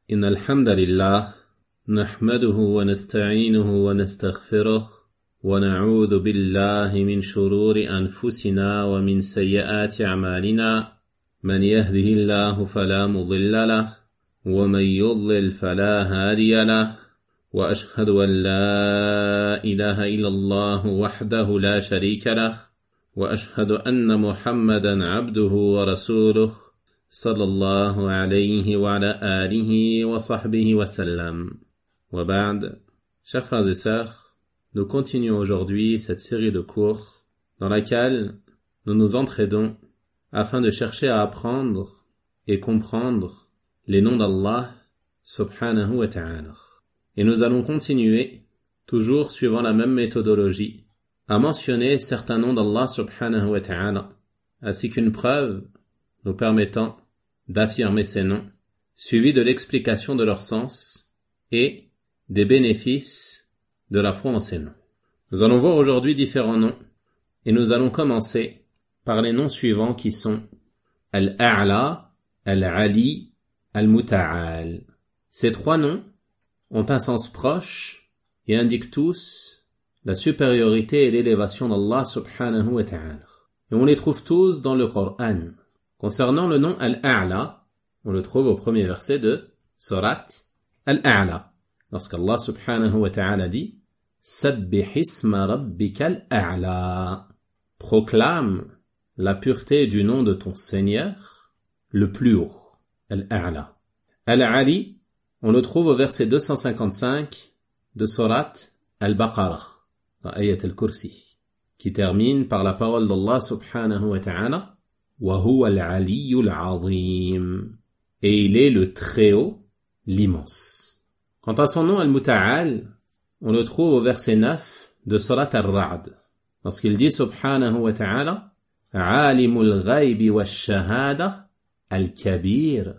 إن الحمد لله نحمده ونستعينه ونستغفره ونعوذ بالله من شرور أنفسنا ومن سيئات أعمالنا من يهده الله فلا مضل له ومن يضلل فلا هادي له وأشهد أن لا إله إلا الله وحده لا شريك له وأشهد أن محمدا عبده ورسوله صلى الله عليه وعلى آله وصحبه وسلم. وبعد, chers frères et sœurs, nous continuons aujourd'hui cette série de cours dans laquelle nous nous entraidons afin de chercher à apprendre et comprendre les noms d'Allah subhanahu wa ta'ala. Et nous allons continuer, toujours suivant la même méthodologie, à mentionner certains noms d'Allah subhanahu wa ta'ala, ainsi qu'une preuve nous permettant d'affirmer ces noms, suivi de l'explication de leur sens et des bénéfices de la foi en ces noms. Nous allons voir aujourd'hui différents noms, et nous allons commencer par les noms suivants qui sont Al-A'la, Al-Ali, Al-Muta'al. Ces trois noms ont un sens proche et indiquent tous la supériorité et l'élévation d'Allah subhanahu wa ta'ala. Et on les trouve tous dans le Coran. Concernant le nom Al-A'la, on le trouve au premier verset de Surat Al-A'la. Lorsqu'Allah subhanahu wa ta'ala dit Sabbih isma rabbika al-A'la. Proclame la pureté du nom de ton Seigneur, le plus haut. Al-A'la. Al-Ali, on le trouve au verset 255 de Surat Al-Baqarah, dans Ayat al-Kursi, qui termine par la parole d'Allah subhanahu wa ta'ala وَهُوَ الْعَلِيُّ الْعَظِيمُ. Et il est le Très-Haut, l'immense. Quant à son nom Al-Muta'al, on le trouve au verset 9 de Surat Ar-Ra'd, lorsqu'il dit subhanahu wa ta'ala عَالِمُ الْغَيْبِ وَالشَّهَادَةِ الْكَبِيرُ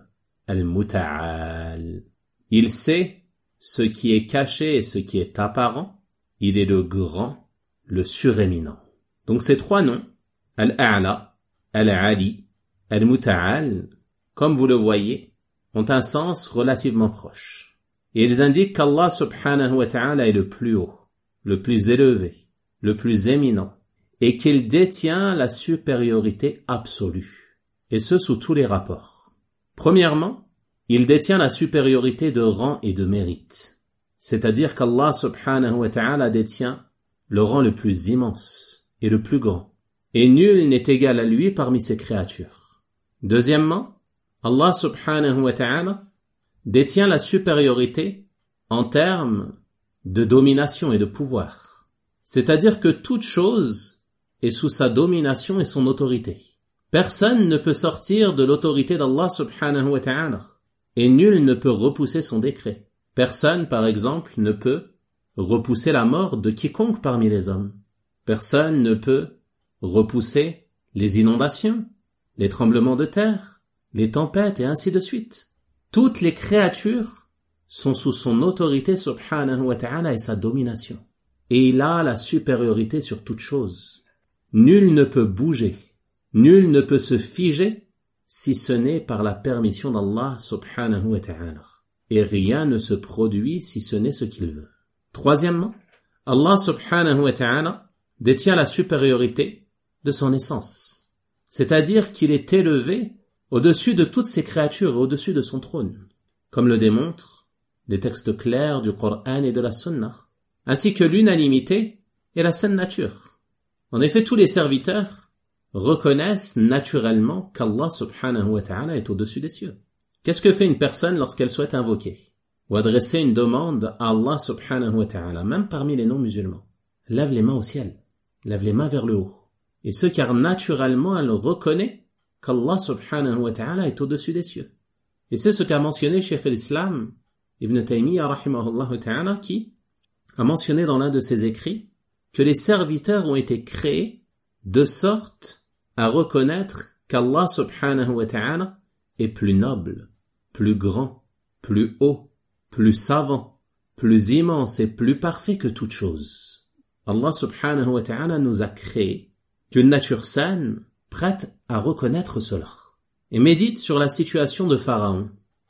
Al-Muta'al. Il sait ce qui est caché et ce qui est apparent. Il est le grand, le suréminent. Donc ces trois noms, Al-A'la, Al-Ali, Al-Muta'al, comme vous le voyez, ont un sens relativement proche. Et ils indiquent qu'Allah subhanahu wa ta'ala est le plus haut, le plus élevé, le plus éminent, et qu'il détient la supériorité absolue, et ce sous tous les rapports. Premièrement, il détient la supériorité de rang et de mérite, c'est-à-dire qu'Allah subhanahu wa ta'ala détient le rang le plus immense et le plus grand, et nul n'est égal à lui parmi ses créatures. Deuxièmement, Allah subhanahu wa ta'ala détient la supériorité en termes de domination et de pouvoir, c'est-à-dire que toute chose est sous sa domination et son autorité. Personne ne peut sortir de l'autorité d'Allah subhanahu wa ta'ala, et nul ne peut repousser son décret. Personne, par exemple, ne peut repousser la mort de quiconque parmi les hommes. Personne ne peut repousser les inondations, les tremblements de terre, les tempêtes et ainsi de suite. Toutes les créatures sont sous son autorité subhanahu wa ta'ala et sa domination. Et il a la supériorité sur toute chose. Nul ne peut bouger, nul ne peut se figer si ce n'est par la permission d'Allah subhanahu wa ta'ala. Et rien ne se produit si ce n'est ce qu'il veut. Troisièmement, Allah subhanahu wa ta'ala détient la supériorité de son essence, c'est-à-dire qu'il est élevé au-dessus de toutes ses créatures et au-dessus de son trône, comme le démontrent les textes clairs du Coran et de la Sunna, ainsi que l'unanimité et la saine nature. En effet, tous les serviteurs reconnaissent naturellement qu'Allah subhanahu wa ta'ala est au-dessus des cieux. Qu'est-ce que fait une personne lorsqu'elle souhaite invoquer ou adresser une demande à Allah subhanahu wa ta'ala, même parmi les non-musulmans? Lève les mains au ciel, lève les mains vers le haut. Et ce car naturellement elle reconnaît qu'Allah subhanahu wa ta'ala est au-dessus des cieux. Et c'est ce qu'a mentionné Cheikh al-Islam Ibn Taymiyyah rahimahullah ta'ala, qui a mentionné dans l'un de ses écrits que les serviteurs ont été créés de sorte à reconnaître qu'Allah subhanahu wa ta'ala est plus noble, plus grand, plus haut, plus savant, plus immense et plus parfait que toute chose. Allah subhanahu wa ta'ala nous a créés d'une nature saine, prête à reconnaître cela. Et médite sur la situation de Pharaon,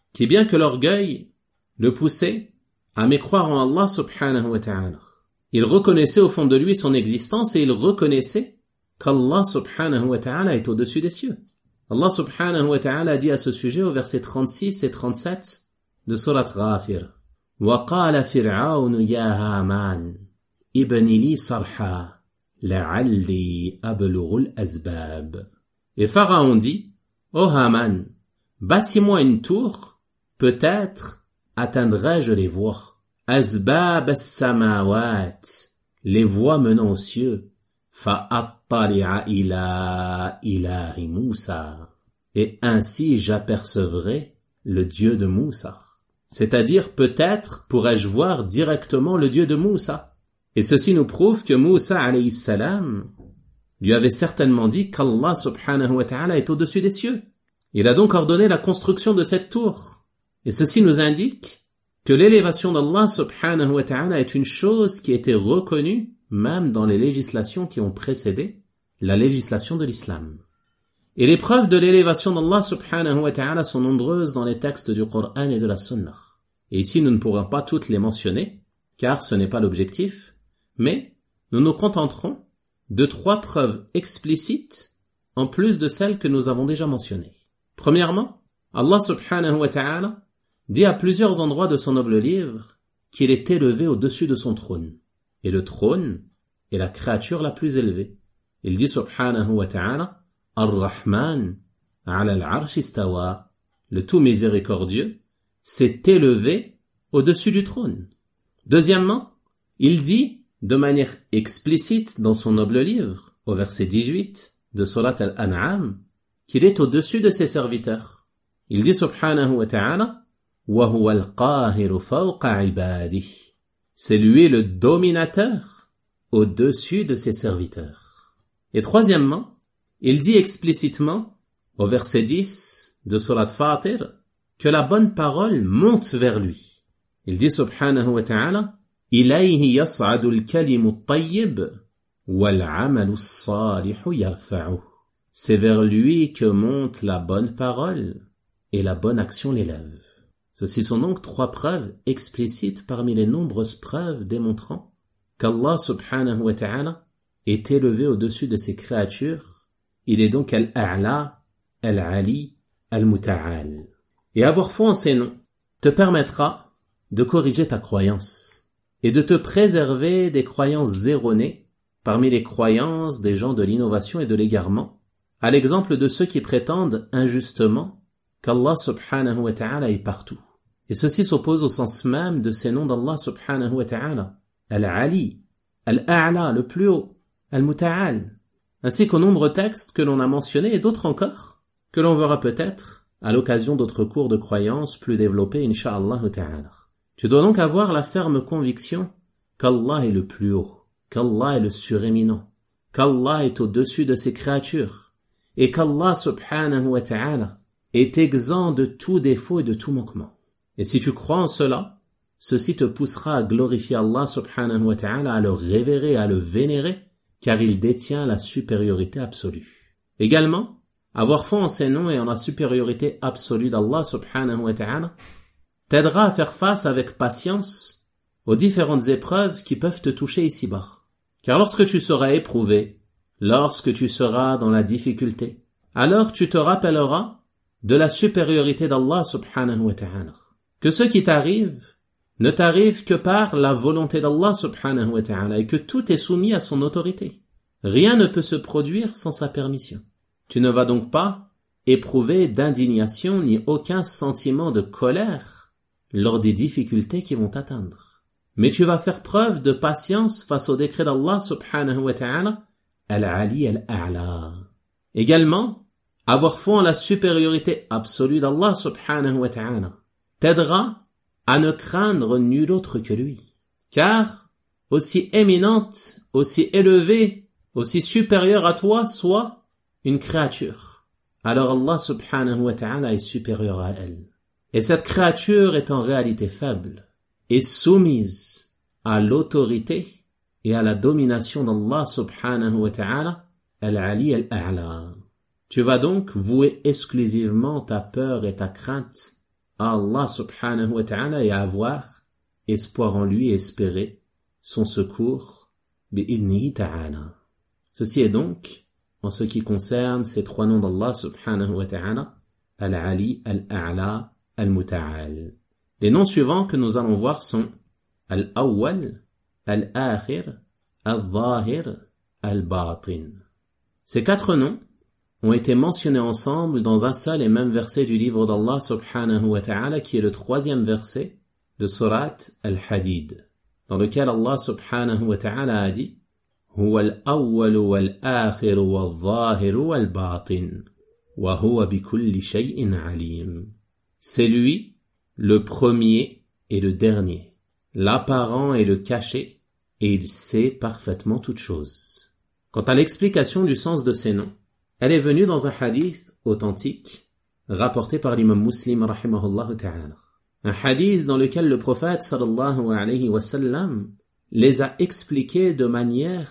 qui bien que l'orgueil le poussait à mécroire en Allah subhanahu wa ta'ala. Il reconnaissait au fond de lui son existence et il reconnaissait qu'Allah subhanahu wa ta'ala est au-dessus des cieux. Allah subhanahu wa ta'ala dit à ce sujet au verset 36 et 37 de Surat Ghafir. وَقَالَ فِرْعَوْنُ يَا هَامَانُ ابْنِ لِي صَرْحًا لَعَلِّي أَبْلُغُ الْأَسْبَابَ. Et Pharaon dit, ô Haman, bâtis-moi une tour, peut-être atteindrai-je les voies. Asbab as-samawat, les voies menant aux cieux. Fa'attali'a ila ilahi Moussa. Et ainsi j'apercevrai le Dieu de Moussa. C'est-à-dire peut-être pourrais-je voir directement le Dieu de Moussa. Et ceci nous prouve que Moussa alayhi salam lui avait certainement dit qu'Allah subhanahu wa ta'ala est au-dessus des cieux. Il a donc ordonné la construction de cette tour. Et ceci nous indique que l'élévation d'Allah subhanahu wa ta'ala est une chose qui a été reconnue même dans les législations qui ont précédé la législation de l'islam. Et les preuves de l'élévation d'Allah subhanahu wa ta'ala sont nombreuses dans les textes du Coran et de la Sunna. Et ici nous ne pourrons pas toutes les mentionner, car ce n'est pas l'objectif, mais nous nous contenterons de 3 preuves explicites en plus de celles que nous avons déjà mentionnées. Premièrement, Allah subhanahu wa ta'ala dit à plusieurs endroits de son noble livre qu'il est élevé au-dessus de son trône. Et le trône est la créature la plus élevée. Il dit subhanahu wa ta'ala, Ar-Rahman ala al-arsh istawa, le tout miséricordieux s'est élevé au-dessus du trône. Deuxièmement, il dit de manière explicite dans son noble livre, au verset 18 de Surat Al-An'am, qu'il est au-dessus de ses serviteurs. Il dit subhanahu wa ta'ala, wa huwa al-qahiru fawqa ibadihi. C'est lui le dominateur au-dessus de ses serviteurs. Et troisièmement, il dit explicitement, au verset 10 de Surat Fatir, que la bonne parole monte vers lui. Il dit subhanahu wa ta'ala, ilayhi yas'adu al-kalimu at-tayyib wal-'amalu as-salihu yarfa'uhu. C'est vers lui que monte la bonne parole et la bonne action l'élève. Ceci sont donc 3 preuves explicites parmi les nombreuses preuves démontrant qu'Allah subhanahu wa ta'ala est élevé au-dessus de ses créatures. Il est donc Al-A'la, Al-Ali, Al-Muta'al. Et avoir foi en ces noms te permettra de corriger ta croyance et de te préserver des croyances erronées parmi les croyances des gens de l'innovation et de l'égarement, à l'exemple de ceux qui prétendent injustement qu'Allah subhanahu wa ta'ala est partout. Et ceci s'oppose au sens même de ces noms d'Allah subhanahu wa ta'ala, Al-Ali, Al-A'la, le plus haut, Al-Muta'al, ainsi qu'aux nombreux textes que l'on a mentionnés et d'autres encore, que l'on verra peut-être à l'occasion d'autres cours de croyances plus développés, incha'Allah ta'ala. Tu dois donc avoir la ferme conviction qu'Allah est le plus haut, qu'Allah est le suréminent, qu'Allah est au-dessus de ses créatures, et qu'Allah subhanahu wa ta'ala est exempt de tout défaut et de tout manquement. Et si tu crois en cela, ceci te poussera à glorifier Allah subhanahu wa ta'ala, à le révérer, à le vénérer, car il détient la supériorité absolue. Également, avoir foi en ses noms et en la supériorité absolue d'Allah subhanahu wa ta'ala t'aidera à faire face avec patience aux différentes épreuves qui peuvent te toucher ici-bas. Car lorsque tu seras éprouvé, lorsque tu seras dans la difficulté, alors tu te rappelleras de la supériorité d'Allah subhanahu wa ta'ala. Que ce qui t'arrive ne t'arrive que par la volonté d'Allah subhanahu wa ta'ala et que tout est soumis à son autorité. Rien ne peut se produire sans sa permission. Tu ne vas donc pas éprouver d'indignation ni aucun sentiment de colère lors des difficultés qui vont t'atteindre. Mais tu vas faire preuve de patience face au décret d'Allah subhanahu wa ta'ala, Al-Ali Al-A'la. Également, avoir foi en la supériorité absolue d'Allah subhanahu wa ta'ala t'aidera à ne craindre nul autre que lui. Car, aussi éminente, aussi élevée, aussi supérieure à toi soit une créature, alors Allah subhanahu wa ta'ala est supérieur à elle. Et cette créature est en réalité faible et soumise à l'autorité et à la domination d'Allah subhanahu wa ta'ala, Al-Ali Al-A'la. Tu vas donc vouer exclusivement ta peur et ta crainte à Allah subhanahu wa ta'ala et à avoir espoir en lui et espérer son secours bi'idnihi ta'ala. Ceci est donc en ce qui concerne ces trois noms d'Allah subhanahu wa ta'ala, Al-Ali, Al-A'la, Al-Muta'al. Les noms suivants que nous allons voir sont Al-Awwal, Al-Akhir, Al-Zahir, Al-Batin. Ces quatre noms ont été mentionnés ensemble dans un seul et même verset du livre d'Allah subhanahu wa ta'ala qui est le 3e verset de Surat Al-Hadid, dans lequel Allah subhanahu wa ta'ala a dit Huwa al-awwal wal-akhir wal-zahir wal-batin wa huwa bikulli shay'in alim. C'est lui, le premier et le dernier, l'apparent et le caché, et il sait parfaitement toutes choses. Quant à l'explication du sens de ces noms, elle est venue dans un hadith authentique, rapporté par l'imam Muslim rahimahullah ta'ala. Un hadith dans lequel le prophète sallallahu alayhi wa sallam les a expliqués de manière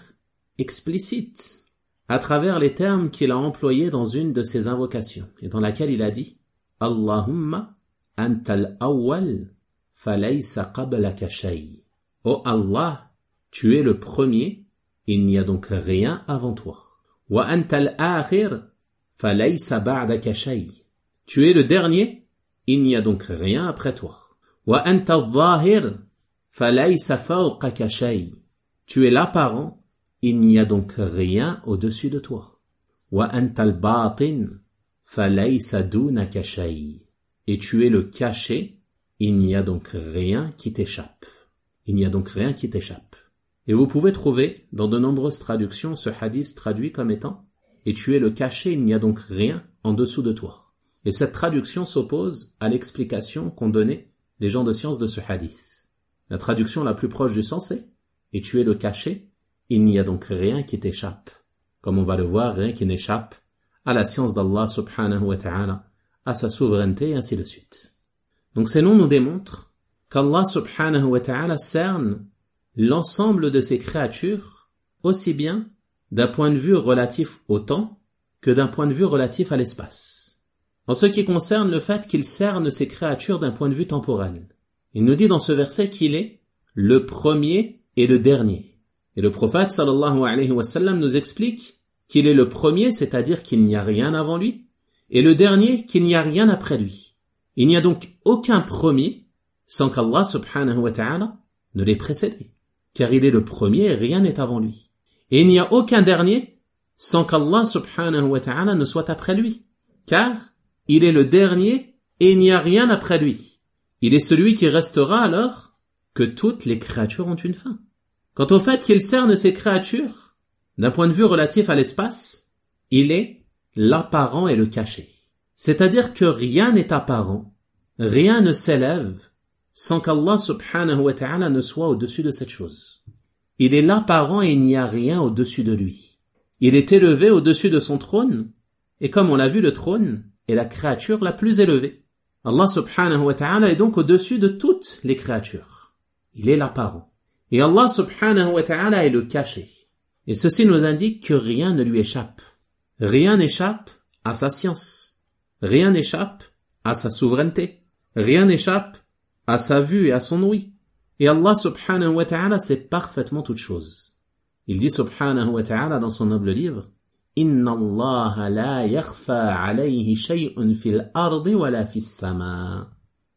explicite, à travers les termes qu'il a employés dans une de ses invocations, et dans laquelle il a dit « Allahumma antal awwal falaysa qablaka shay » « Oh Allah, tu es le premier, il n'y a donc rien avant toi. » « Wa antal akhir falaysa ba'daka shay » « Tu es le dernier, il n'y a donc rien après toi. » « Wa antal zahir falaysa fawqaka shay » « Tu es l'apparent, il n'y a donc rien au-dessus de toi. Wa antal batin falaysa dunaka shay. Et tu es le caché, il n'y a donc rien qui t'échappe. Il n'y a donc rien qui t'échappe. Et vous pouvez trouver dans de nombreuses traductions ce hadith traduit comme étant et tu es le caché, il n'y a donc rien en dessous de toi. Et cette traduction s'oppose à l'explication qu'ont donnée les gens de science de ce hadith. La traduction la plus proche du sens est et tu es le caché, il n'y a donc rien qui t'échappe. Comme on va le voir, rien qui n'échappe à la science d'Allah subhanahu wa ta'ala, à sa souveraineté et ainsi de suite. Donc ces noms nous démontrent qu'Allah subhanahu wa ta'ala cerne l'ensemble de ses créatures aussi bien d'un point de vue relatif au temps que d'un point de vue relatif à l'espace. En ce qui concerne le fait qu'il cerne ses créatures d'un point de vue temporel, il nous dit dans ce verset qu'il est le premier et le dernier. Et le prophète sallallahu alayhi wa sallam nous explique qu'il est le premier, c'est-à-dire qu'il n'y a rien avant lui, et le dernier, qu'il n'y a rien après lui. Il n'y a donc aucun premier sans qu'Allah subhanahu wa ta'ala ne l'ait précédé, car il est le premier et rien n'est avant lui. Et il n'y a aucun dernier sans qu'Allah subhanahu wa ta'ala ne soit après lui, car il est le dernier et il n'y a rien après lui. Il est celui qui restera alors que toutes les créatures ont une fin. Quant au fait qu'il cerne ses créatures, d'un point de vue relatif à l'espace, il est l'apparent et le caché. C'est-à-dire que rien n'est apparent, rien ne s'élève sans qu'Allah subhanahu wa ta'ala ne soit au-dessus de cette chose. Il est l'apparent et il n'y a rien au-dessus de lui. Il est élevé au-dessus de son trône, et comme on l'a vu, le trône est la créature la plus élevée. Allah subhanahu wa ta'ala est donc au-dessus de toutes les créatures. Il est l'apparent. Et Allah subhanahu wa ta'ala est le caché. Et ceci nous indique que rien ne lui échappe. Rien n'échappe à sa science. Rien n'échappe à sa souveraineté. Rien n'échappe à sa vue et à son ouïe. Et Allah subhanahu wa ta'ala sait parfaitement toutes choses. Il dit subhanahu wa ta'ala dans son noble livre Inna Allah la yakhfa alayhi shay'un fil ardi wa la fis sama.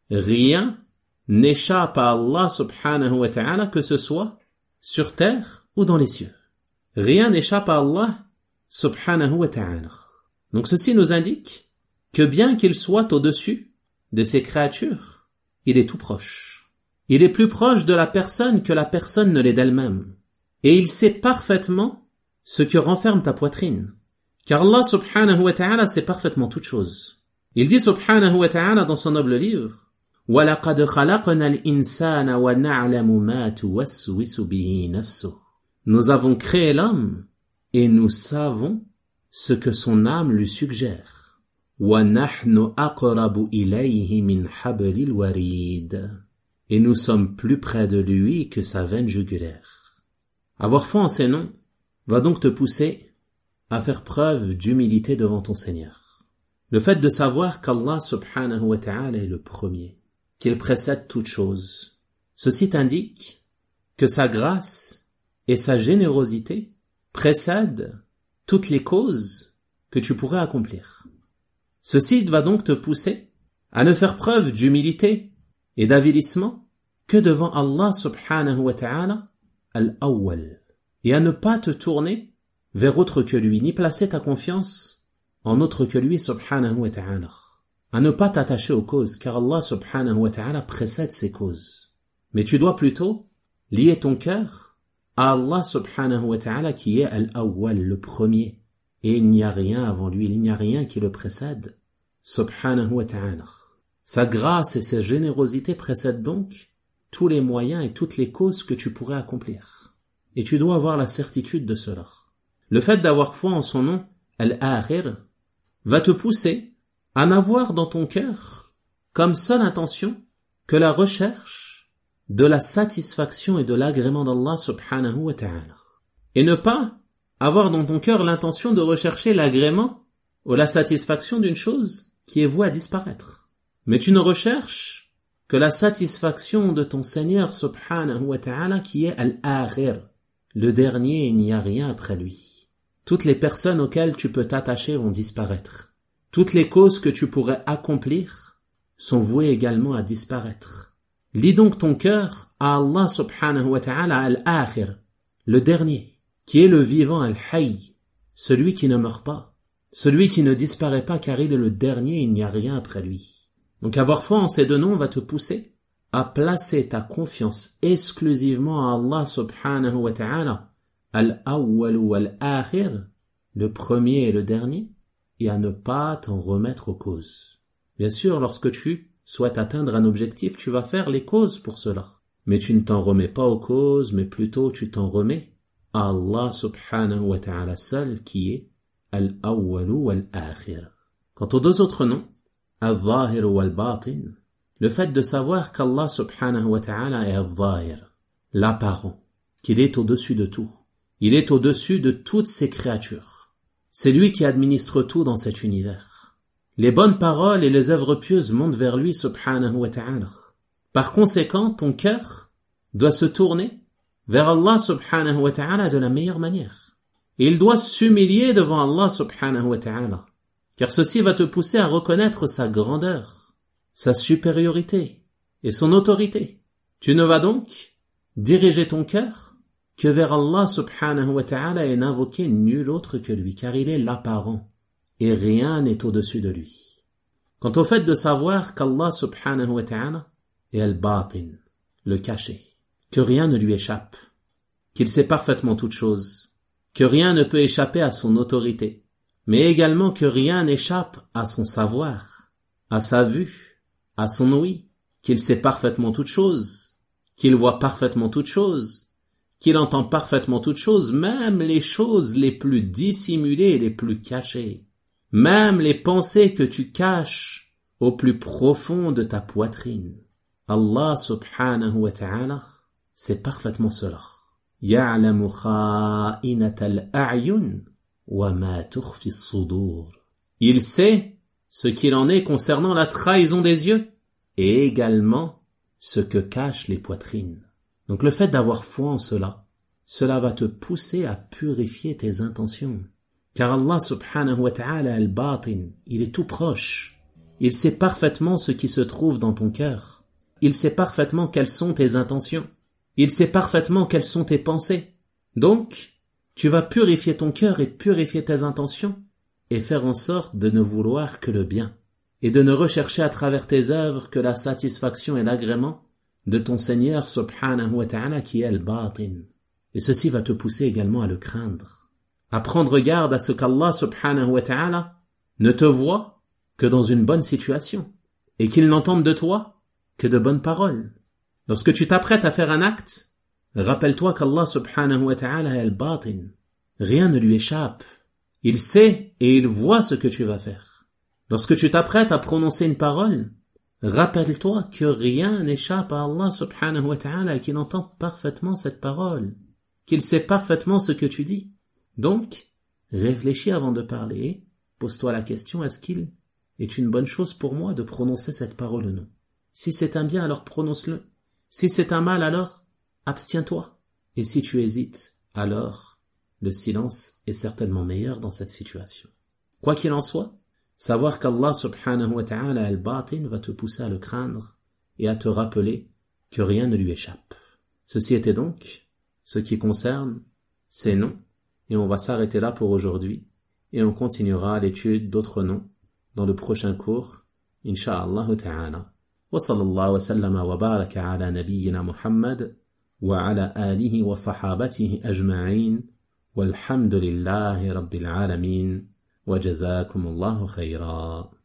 Rien n'échappe à Allah subhanahu wa ta'ala que ce soit sur terre ou dans les cieux. Rien n'échappe à Allah subhanahu wa ta'ala. Donc ceci nous indique que bien qu'il soit au-dessus de ses créatures, il est tout proche. Il est plus proche de la personne que la personne ne l'est d'elle-même. Et il sait parfaitement ce que renferme ta poitrine. Car Allah subhanahu wa ta'ala sait parfaitement toutes choses. Il dit subhanahu wa ta'ala dans son noble livre وَلَقَدْ خَلَقْنَا الْإِنسَانَ وَنَعْلَمُ مَا تُوَسْوِسُ بِهِ نَفْسُهُ. Nous avons créé l'homme et nous savons ce que son âme lui suggère. وَنَحْنُ أَقْرَبُ إِلَيْهِ مِنْ حَبْلِ الْوَرِيدِ. Et nous sommes plus près de lui que sa veine jugulaire. Avoir foi en ces noms va donc te pousser à faire preuve d'humilité devant ton Seigneur. Le fait de savoir qu'Allah subhanahu wa ta'ala est le premier, qu'il précède toute chose, ceci t'indique que sa grâce et sa générosité précèdent toutes les causes que tu pourrais accomplir. Ceci va donc te pousser à ne faire preuve d'humilité et d'avilissement que devant Allah subhanahu wa ta'ala al-awwal, et à ne pas te tourner vers autre que lui, ni placer ta confiance en autre que lui subhanahu wa ta'ala, à ne pas t'attacher aux causes, car Allah subhanahu wa ta'ala précède ces causes. Mais tu dois plutôt lier ton cœur à Allah subhanahu wa ta'ala qui est al-awwal, le premier, et il n'y a rien avant lui, il n'y a rien qui le précède, subhanahu wa ta'ala. Sa grâce et sa générosité précèdent donc tous les moyens et toutes les causes que tu pourrais accomplir. Et tu dois avoir la certitude de cela. Le fait d'avoir foi en son nom, Al-Akhir, va te pousser à n'avoir dans ton cœur comme seule intention que la recherche de la satisfaction et de l'agrément d'Allah subhanahu wa ta'ala. Et ne pas avoir dans ton cœur l'intention de rechercher l'agrément ou la satisfaction d'une chose qui est vouée à disparaître. Mais tu ne recherches que la satisfaction de ton Seigneur subhanahu wa ta'ala qui est Al-Akhir, le dernier, il n'y a rien après lui. Toutes les personnes auxquelles tu peux t'attacher vont disparaître. Toutes les causes que tu pourrais accomplir sont vouées également à disparaître. Lie donc ton cœur à Allah subhanahu wa ta'ala Al-Akhir, le dernier, qui est le vivant Al-Hayy, celui qui ne meurt pas, celui qui ne disparaît pas car il est le dernier, il n'y a rien après lui. Donc avoir foi en ces deux noms va te pousser à placer ta confiance exclusivement à Allah subhanahu wa ta'ala, al-awwal wal-akhir, le premier et le dernier, et à ne pas t'en remettre aux causes. Bien sûr, lorsque tu souhaites atteindre un objectif, tu vas faire les causes pour cela. Mais tu ne t'en remets pas aux causes, mais plutôt tu t'en remets à Allah subhanahu wa ta'ala seul qui est al-awwal wal-akhir. Quant aux deux autres noms, al-zahir wal-batin, le fait de savoir qu'Allah subhanahu wa ta'ala est al-zahir, l'apparent, qu'il est au-dessus de tout. Il est au-dessus de toutes ses créatures. C'est lui qui administre tout dans cet univers. Les bonnes paroles et les œuvres pieuses montent vers lui subhanahu wa ta'ala. Par conséquent, ton cœur doit se tourner vers Allah subhanahu wa ta'ala de la meilleure manière. Et il doit s'humilier devant Allah subhanahu wa ta'ala. Car ceci va te pousser à reconnaître sa grandeur, sa supériorité et son autorité. Tu ne vas donc diriger ton cœur que vers Allah subhanahu wa ta'ala et n'invoquer nul autre que lui, car il est l'apparent et rien n'est au-dessus de lui. Quant au fait de savoir qu'Allah subhanahu wa ta'ala est al-batin, le caché, que rien ne lui échappe, qu'il sait parfaitement toutes choses, que rien ne peut échapper à son autorité, mais également que rien n'échappe à son savoir, à sa vue, à son ouïe, qu'il sait parfaitement toutes choses, qu'il voit parfaitement toutes choses, qu'il entend parfaitement toutes choses, même les choses les plus dissimulées et les plus cachées, même les pensées que tu caches au plus profond de ta poitrine. Allah subhanahu wa ta'ala sait parfaitement cela. يَعْلَمُ خَائِنَةَ الْأَعْيُنِ وَمَا تُخْفِي الصُّدُورِ. Il sait ce qu'il en est concernant la trahison des yeux et également ce que cachent les poitrines. Donc le fait d'avoir foi en cela va te pousser à purifier tes intentions. Car Allah subhanahu wa ta'ala al-batin, il est tout proche. Il sait parfaitement ce qui se trouve dans ton cœur. Il sait parfaitement quelles sont tes intentions. Il sait parfaitement quelles sont tes pensées. Donc, tu vas purifier ton cœur et purifier tes intentions et faire en sorte de ne vouloir que le bien et de ne rechercher à travers tes œuvres que la satisfaction et l'agrément de ton Seigneur subhanahu wa ta'ala qui est al-batin. Et ceci va te pousser également à le craindre, à prendre garde à ce qu'Allah subhanahu wa ta'ala ne te voit que dans une bonne situation et qu'il n'entende de toi que de bonnes paroles. Lorsque tu t'apprêtes à faire un acte, rappelle-toi qu'Allah subhanahu wa ta'ala est al-batin. Rien ne lui échappe. Il sait et il voit ce que tu vas faire. Lorsque tu t'apprêtes à prononcer une parole, rappelle-toi que rien n'échappe à Allah subhanahu wa ta'ala et qu'il entend parfaitement cette parole, qu'il sait parfaitement ce que tu dis. Donc, réfléchis avant de parler, pose-toi la question, est-ce qu'il est une bonne chose pour moi de prononcer cette parole ou non. Si c'est un bien, alors prononce-le. Si c'est un mal, alors abstiens-toi. Et si tu hésites, alors le silence est certainement meilleur dans cette situation. Quoi qu'il en soit, savoir qu'Allah subhanahu wa ta'ala al-batin va te pousser à le craindre et à te rappeler que rien ne lui échappe. Ceci était donc ce qui concerne ces noms, et on va s'arrêter là pour aujourd'hui, et on continuera l'étude d'autres noms dans le prochain cours, insha'Allah ta'ala. Wa sallallahu wa sallama wa baraka ala nabiyyina Muhammad wa ala alihi wa sahabatihi ajma'in walhamdulillahi rabbil alamin wa jazakumullahu khayra.